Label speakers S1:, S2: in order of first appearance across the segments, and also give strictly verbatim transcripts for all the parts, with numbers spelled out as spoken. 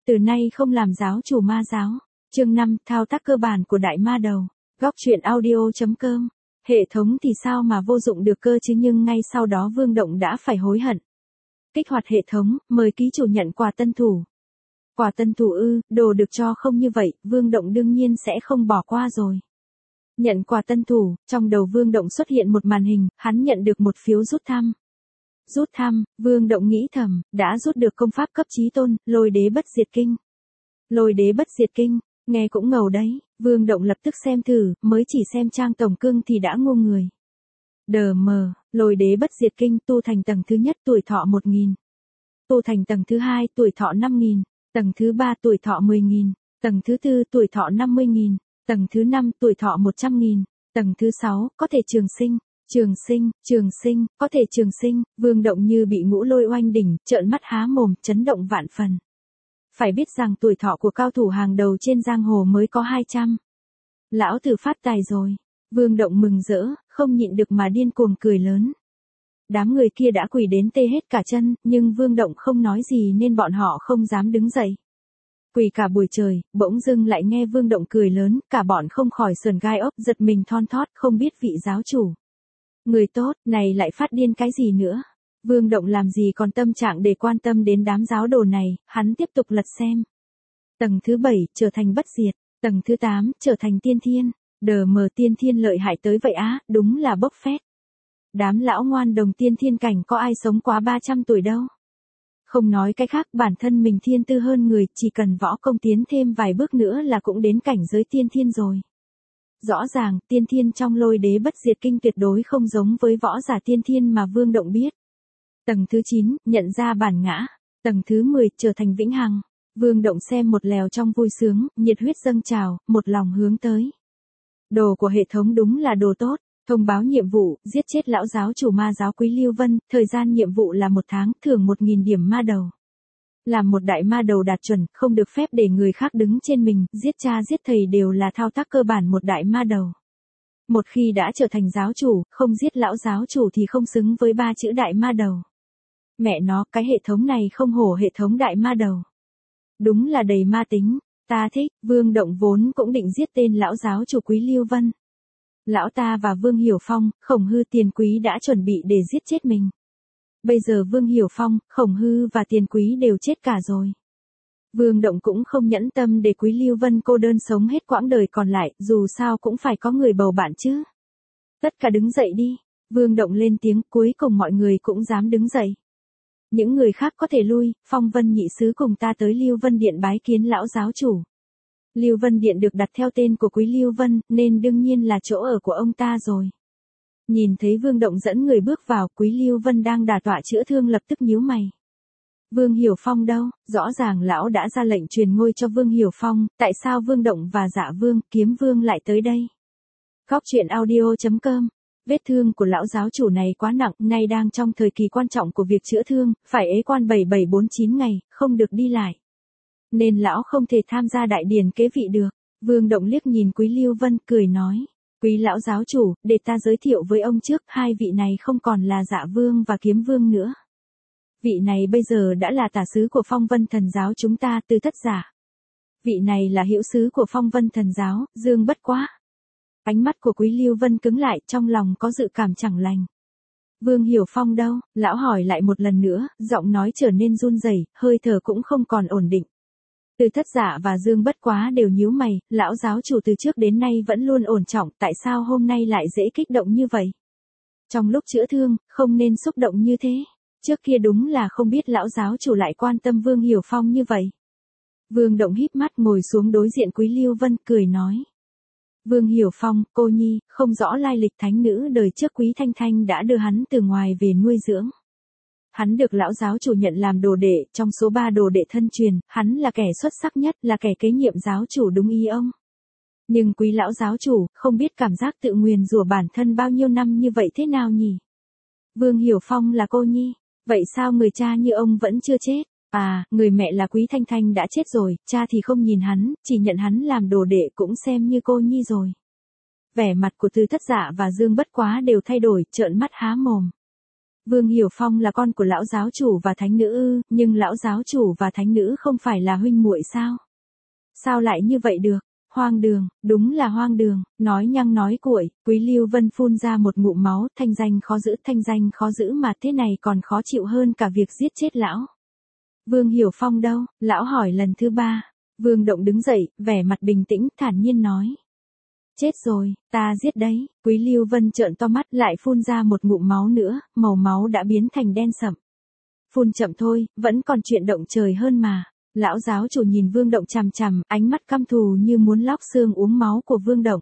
S1: Từ nay không làm giáo chủ ma giáo. Chương năm, thao tác cơ bản của đại ma đầu. Góc truyện audio chấm com. Hệ thống thì sao mà vô dụng được cơ chứ, nhưng ngay sau đó Vương Động đã phải hối hận. Kích hoạt hệ thống, mời ký chủ nhận quà tân thủ. Quà tân thủ ư, đồ được cho không như vậy, Vương Động đương nhiên sẽ không bỏ qua rồi. Nhận quà tân thủ, trong đầu Vương Động xuất hiện một màn hình, hắn nhận được một phiếu rút thăm. Rút thăm, Vương Động nghĩ thầm, đã rút được công pháp cấp chí tôn, lôi đế bất diệt kinh. Lôi đế bất diệt kinh, nghe cũng ngầu đấy, Vương Động lập tức xem thử, mới chỉ xem trang tổng cương thì đã ngu người. Đờ mờ, lôi đế bất diệt kinh tu thành tầng thứ nhất tuổi thọ một nghìn. Tu thành tầng thứ hai tuổi thọ năm nghìn, tầng thứ ba tuổi thọ mười nghìn, tầng thứ tư tuổi thọ năm mươi nghìn, tầng thứ năm tuổi thọ một trăm nghìn, tầng thứ sáu có thể trường sinh. Trường sinh, trường sinh, có thể trường sinh, Vương Động như bị ngũ lôi oanh đỉnh, trợn mắt há mồm, chấn động vạn phần. Phải biết rằng tuổi thọ của cao thủ hàng đầu trên giang hồ mới có hai trăm. Lão tử phát tài rồi. Vương Động mừng rỡ, không nhịn được mà điên cuồng cười lớn. Đám người kia đã quỳ đến tê hết cả chân, nhưng Vương Động không nói gì nên bọn họ không dám đứng dậy. Quỳ cả buổi trời, bỗng dưng lại nghe Vương Động cười lớn, cả bọn không khỏi sườn gai ốc, giật mình thon thót, không biết vị giáo chủ. Người tốt, này lại phát điên cái gì nữa? Vương Động làm gì còn tâm trạng để quan tâm đến đám giáo đồ này, hắn tiếp tục lật xem. Tầng thứ bảy, trở thành bất diệt. Tầng thứ tám, trở thành tiên thiên. Đờ mờ tiên thiên lợi hại tới vậy á, đúng là bốc phét. Đám lão ngoan đồng tiên thiên cảnh có ai sống quá ba trăm tuổi đâu. Không nói cái khác, bản thân mình thiên tư hơn người, chỉ cần võ công tiến thêm vài bước nữa là cũng đến cảnh giới tiên thiên rồi. Rõ ràng, tiên thiên trong lôi đế bất diệt kinh tuyệt đối không giống với võ giả tiên thiên mà Vương Động biết. Tầng thứ chín, nhận ra bản ngã. Tầng thứ mười, trở thành vĩnh hằng. Vương Động xem một lèo trong vui sướng, nhiệt huyết dâng trào, một lòng hướng tới. Đồ của hệ thống đúng là đồ tốt. Thông báo nhiệm vụ, giết chết lão giáo chủ ma giáo Quý Lưu Vân, thời gian nhiệm vụ là một tháng, thưởng một nghìn điểm ma đầu. Làm một đại ma đầu đạt chuẩn, không được phép để người khác đứng trên mình, giết cha giết thầy đều là thao tác cơ bản một đại ma đầu. Một khi đã trở thành giáo chủ, không giết lão giáo chủ thì không xứng với ba chữ đại ma đầu. Mẹ nó, cái hệ thống này không hổ hệ thống đại ma đầu. Đúng là đầy ma tính, ta thích. Vương Động vốn cũng định giết tên lão giáo chủ Quý Lưu Vân. Lão ta và Vương Hiểu Phong, Khổng Hư, Tiền Quý đã chuẩn bị để giết chết mình. Bây giờ Vương Hiểu Phong, Khổng Hư và Tiền Quý đều chết cả rồi. Vương Động cũng không nhẫn tâm để Quý Lưu Vân cô đơn sống hết quãng đời còn lại, dù sao cũng phải có người bầu bạn chứ. Tất cả đứng dậy đi. Vương Động lên tiếng, cuối cùng mọi người cũng dám đứng dậy. Những người khác có thể lui, Phong Vân nhị sứ cùng ta tới Lưu Vân Điện bái kiến lão giáo chủ. Lưu Vân Điện được đặt theo tên của Quý Lưu Vân, nên đương nhiên là chỗ ở của ông ta rồi. Nhìn thấy Vương Động dẫn người bước vào, Quý Lưu Vân đang đả tọa chữa thương lập tức nhíu mày. Vương Hiểu Phong đâu? Rõ ràng lão đã ra lệnh truyền ngôi cho Vương Hiểu Phong, tại sao Vương Động và Dạ Vương, Kiếm Vương lại tới đây? Góc truyện audio chấm com. Vết thương của lão giáo chủ này quá nặng, nay đang trong thời kỳ quan trọng của việc chữa thương, phải ế quan bảy bảy bốn chín ngày, không được đi lại. Nên lão không thể tham gia đại điển kế vị được. Vương Động liếc nhìn Quý Lưu Vân, cười nói. Quý lão giáo chủ, để ta giới thiệu với ông trước, hai vị này không còn là Dạ Vương và Kiếm Vương nữa. Vị này bây giờ đã là tả sứ của Phong Vân Thần giáo chúng ta, Từ Thất Giả. Vị này là hữu sứ của Phong Vân Thần giáo, Dương Bất Quá. Ánh mắt của Quý Lưu Vân cứng lại, trong lòng có dự cảm chẳng lành. Vương Hiểu Phong đâu? Lão hỏi lại một lần nữa, giọng nói trở nên run rẩy, hơi thở cũng không còn ổn định. Từ Thất Giả và Dương Bất Quá đều nhíu mày, lão giáo chủ từ trước đến nay vẫn luôn ổn trọng, tại sao hôm nay lại dễ kích động như vậy? Trong lúc chữa thương, không nên xúc động như thế. Trước kia đúng là không biết lão giáo chủ lại quan tâm Vương Hiểu Phong như vậy. Vương Động híp mắt ngồi xuống đối diện Quý Lưu Vân, cười nói. Vương Hiểu Phong, cô nhi, không rõ lai lịch thánh nữ đời trước Quý Thanh Thanh đã đưa hắn từ ngoài về nuôi dưỡng. Hắn được lão giáo chủ nhận làm đồ đệ, trong số ba đồ đệ thân truyền, hắn là kẻ xuất sắc nhất, là kẻ kế nhiệm giáo chủ đúng ý ông. Nhưng Quý lão giáo chủ, không biết cảm giác tự nguyền rủa bản thân bao nhiêu năm như vậy thế nào nhỉ? Vương Hiểu Phong là cô nhi, vậy sao người cha như ông vẫn chưa chết? À, người mẹ là Quý Thanh Thanh đã chết rồi, cha thì không nhìn hắn, chỉ nhận hắn làm đồ đệ cũng xem như cô nhi rồi. Vẻ mặt của Từ Thất Giả và Dương Bất Quá đều thay đổi, trợn mắt há mồm. Vương Hiểu Phong là con của lão giáo chủ và thánh nữ ư, nhưng lão giáo chủ và thánh nữ không phải là huynh muội sao? Sao lại như vậy được? Hoang đường, đúng là hoang đường, nói nhăng nói cuội, Quý Lưu Vân phun ra một ngụm máu, thanh danh khó giữ, thanh danh khó giữ mà thế này còn khó chịu hơn cả việc giết chết lão. Vương Hiểu Phong đâu? Lão hỏi lần thứ ba. Vương Động đứng dậy, vẻ mặt bình tĩnh, thản nhiên nói. Chết rồi, ta giết đấy. Quý Lưu Vân trợn to mắt lại phun ra một ngụm máu nữa, màu máu đã biến thành đen sậm. Phun chậm thôi, vẫn còn chuyện động trời hơn mà. Lão giáo chủ nhìn Vương Động chằm chằm, ánh mắt căm thù như muốn lóc xương uống máu của Vương Động.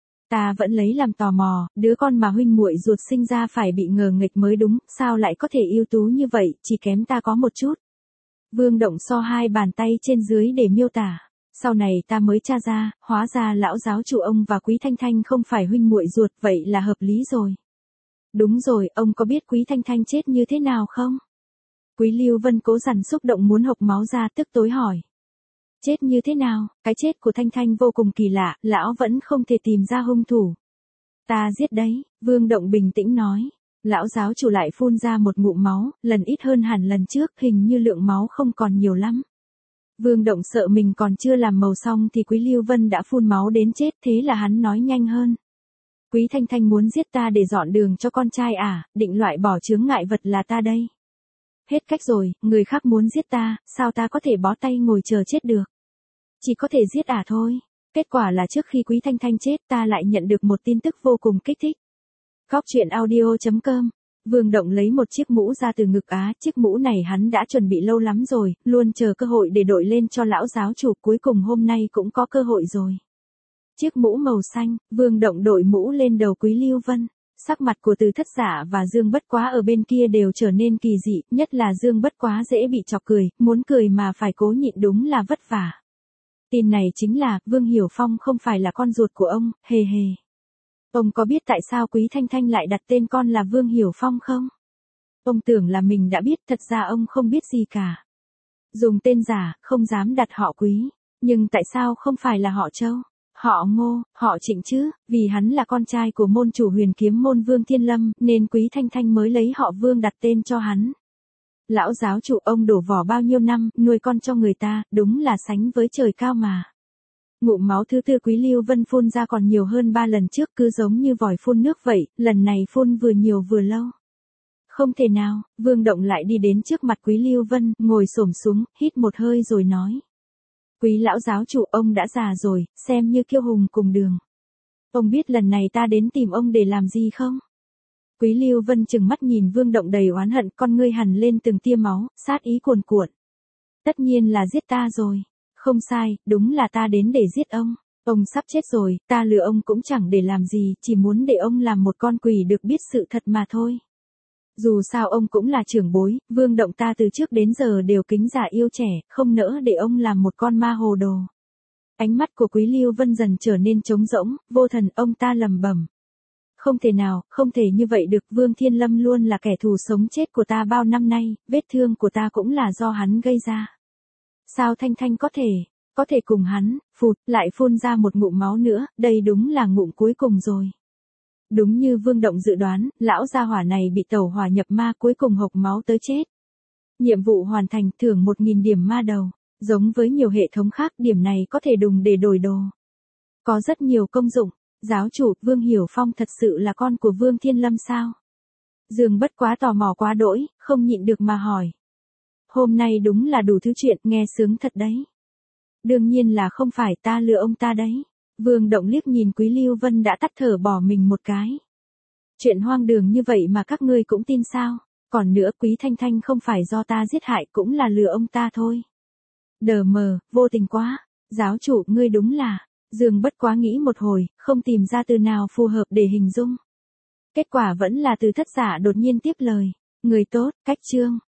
S1: Ta vẫn lấy làm tò mò, đứa con mà huynh muội ruột sinh ra phải bị ngờ nghịch mới đúng, sao lại có thể ưu tú như vậy, chỉ kém ta có một chút. Vương Động so hai bàn tay trên dưới để miêu tả. Sau này ta mới tra ra, hóa ra lão giáo chủ ông và Quý Thanh Thanh không phải huynh muội ruột, vậy là hợp lý rồi. Đúng rồi, ông có biết Quý Thanh Thanh chết như thế nào không? Quý Lưu Vân cố dằn xúc động muốn hộc máu ra, tức tối hỏi. Chết như thế nào? Cái chết của Thanh Thanh vô cùng kỳ lạ, lão vẫn không thể tìm ra hung thủ. Ta giết đấy, Vương Động bình tĩnh nói. Lão giáo chủ lại phun ra một ngụm máu, lần ít hơn hẳn lần trước, hình như lượng máu không còn nhiều lắm. Vương Động sợ mình còn chưa làm màu xong thì Quý Lưu Vân đã phun máu đến chết, thế là hắn nói nhanh hơn. Quý Thanh Thanh muốn giết ta để dọn đường cho con trai à, định loại bỏ chướng ngại vật là ta đây. Hết cách rồi, người khác muốn giết ta, sao ta có thể bó tay ngồi chờ chết được. Chỉ có thể giết à thôi. Kết quả là trước khi Quý Thanh Thanh chết ta lại nhận được một tin tức vô cùng kích thích. Góc truyện audio chấm com. Vương Động lấy một chiếc mũ ra từ ngực á, chiếc mũ này hắn đã chuẩn bị lâu lắm rồi, luôn chờ cơ hội để đội lên cho lão giáo chủ, cuối cùng hôm nay cũng có cơ hội rồi. Chiếc mũ màu xanh, Vương Động đội mũ lên đầu Quý Lưu Vân. Sắc mặt của Từ Thất Giả và Dương Bất Quá ở bên kia đều trở nên kỳ dị, nhất là Dương Bất Quá dễ bị chọc cười, muốn cười mà phải cố nhịn đúng là vất vả. Tin này chính là, Vương Hiểu Phong không phải là con ruột của ông, hề hề. Ông có biết tại sao Quý Thanh Thanh lại đặt tên con là Vương Hiểu Phong không? Ông tưởng là mình đã biết, thật ra ông không biết gì cả. Dùng tên giả, không dám đặt họ Quý. Nhưng tại sao không phải là họ Châu? Họ Ngô, họ Trịnh chứ, vì hắn là con trai của môn chủ Huyền Kiếm môn Vương Thiên Lâm, nên Quý Thanh Thanh mới lấy họ Vương đặt tên cho hắn. Lão giáo chủ ông đổ vỏ bao nhiêu năm, nuôi con cho người ta, đúng là sánh với trời cao mà. Ngụm máu thứ tư Quý Lưu Vân phun ra còn nhiều hơn ba lần trước, cứ giống như vòi phun nước vậy, lần này phun vừa nhiều vừa lâu. Không thể nào, Vương Động lại đi đến trước mặt Quý Lưu Vân, ngồi xổm xuống, hít một hơi rồi nói. Quý lão giáo chủ, ông đã già rồi, xem như kiêu hùng cùng đường. Ông biết lần này ta đến tìm ông để làm gì không? Quý Lưu Vân trừng mắt nhìn Vương Động đầy oán hận, con ngươi hằn lên từng tia máu, sát ý cuồn cuộn. Tất nhiên là giết ta rồi. Không sai, đúng là ta đến để giết ông. Ông sắp chết rồi, ta lừa ông cũng chẳng để làm gì, chỉ muốn để ông làm một con quỷ được biết sự thật mà thôi. Dù sao ông cũng là trưởng bối, Vương Động ta từ trước đến giờ đều kính già yêu trẻ, không nỡ để ông làm một con ma hồ đồ. Ánh mắt của Quý Lưu Vân dần trở nên trống rỗng, vô thần, ông ta lẩm bẩm. Không thể nào, không thể như vậy được, Vương Thiên Lâm luôn là kẻ thù sống chết của ta bao năm nay, vết thương của ta cũng là do hắn gây ra. Sao Thanh Thanh có thể, có thể cùng hắn, phụt, lại phun ra một ngụm máu nữa, đây đúng là ngụm cuối cùng rồi. Đúng như Vương Động dự đoán, lão gia hỏa này bị tẩu hỏa nhập ma, cuối cùng hộc máu tới chết. Nhiệm vụ hoàn thành, thưởng một nghìn điểm ma đầu. Giống với nhiều hệ thống khác, điểm này có thể dùng để đổi đồ. Có rất nhiều công dụng. Giáo chủ, Vương Hiểu Phong thật sự là con của Vương Thiên Lâm sao? Dương Bất Quá tò mò quá đỗi, không nhịn được mà hỏi. Hôm nay đúng là đủ thứ chuyện, nghe sướng thật đấy. Đương nhiên là không phải, ta lừa ông ta đấy. Vương Động liếc nhìn Quý Lưu Vân đã tắt thở bỏ mình một cái. Chuyện hoang đường như vậy mà các ngươi cũng tin sao? Còn nữa, Quý Thanh Thanh không phải do ta giết hại, cũng là lừa ông ta thôi. Đờ mờ, vô tình quá. Giáo chủ, ngươi đúng là. Dương Bất Quá nghĩ một hồi, không tìm ra từ nào phù hợp để hình dung. Kết quả vẫn là Từ Thất Giả đột nhiên tiếp lời. Người tốt, cách chương.